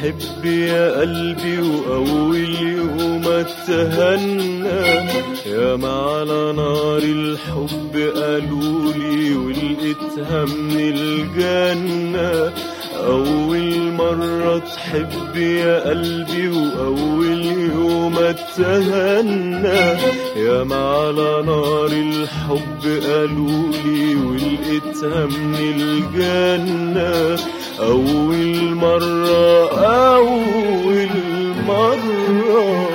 حب يا قلبي وأول يوم اتهنى، يا ما على نار الحب قالولي ولقيتها من الجنة. أول مرة تحب يا قلبي وأول يوم اتهنى، يا ما على نار الحب قالولي ولقيتها من الجنة. أول مرة أول مرة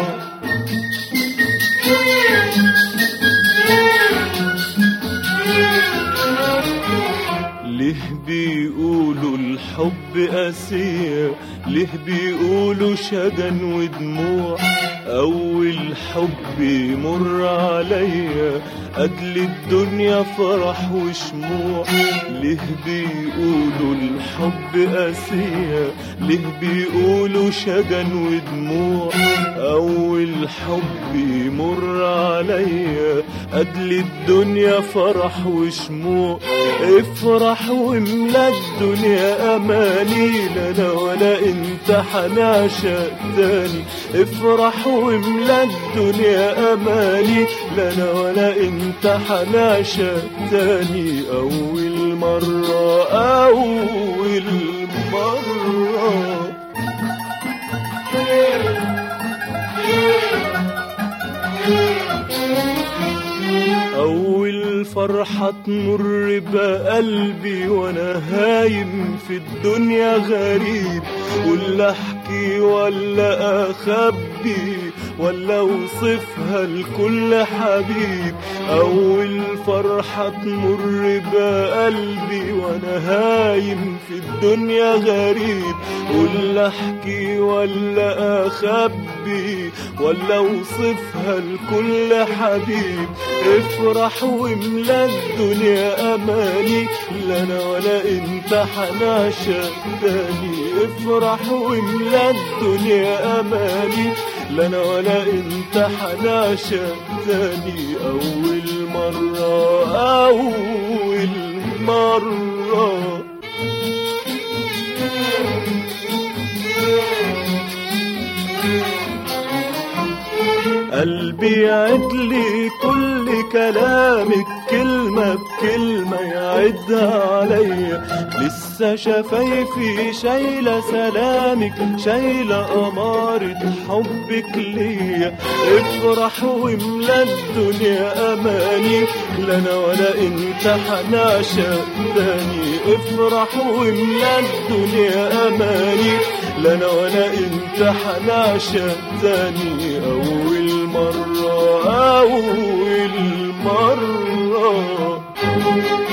ليه بيقولوا الحب قاسية، ليه بيقولوا شجن ودموع؟ أول حب يمر عليا قتل الدنيا فرح وشموع. ليه بيقولوا الحب قاسية، ليه بيقولوا شجن ودموع؟ أول حب يمر عليا قتل الدنيا فرح وشموع. افرح واملا الدنيا أماني، لا أنا ولا أنت حنعشق تاني. افرح واملا الدنيا أماني، لا أنا ولا أنت حنعشق تاني. أول مرة أول مرة أول فرحة تمر بقلبي وأنا هايم في الدنيا غريب، ولا أحكي ولا أخبي ولا أوصفها لكل حبيب. أول فرحة تمر بقلبي وأنا هايم في الدنيا غريب، ولا أحكي ولا أخبي ولا أوصفها لكل حبيب. افرح واملا الدنيا أماني، لا أنا ولا أنت حنعشق تاني. افرح واملا الدنيا أماني، لا أنا ولا أنت حنعشق تاني. أول مرة أول مرة قلبي يعدلي كل كلامك، كلمة بكلمة يعدها عليا. لسه شفايفي شايلة سلامك، شايلة أمارة حبك ليا. افرح واملا الدنيا أماني، لا أنا ولا أنت حنعشق تاني. افرح واملا الدنيا أماني، لا أنا ولا أنت حنعشق تاني. أول مرة أول مرة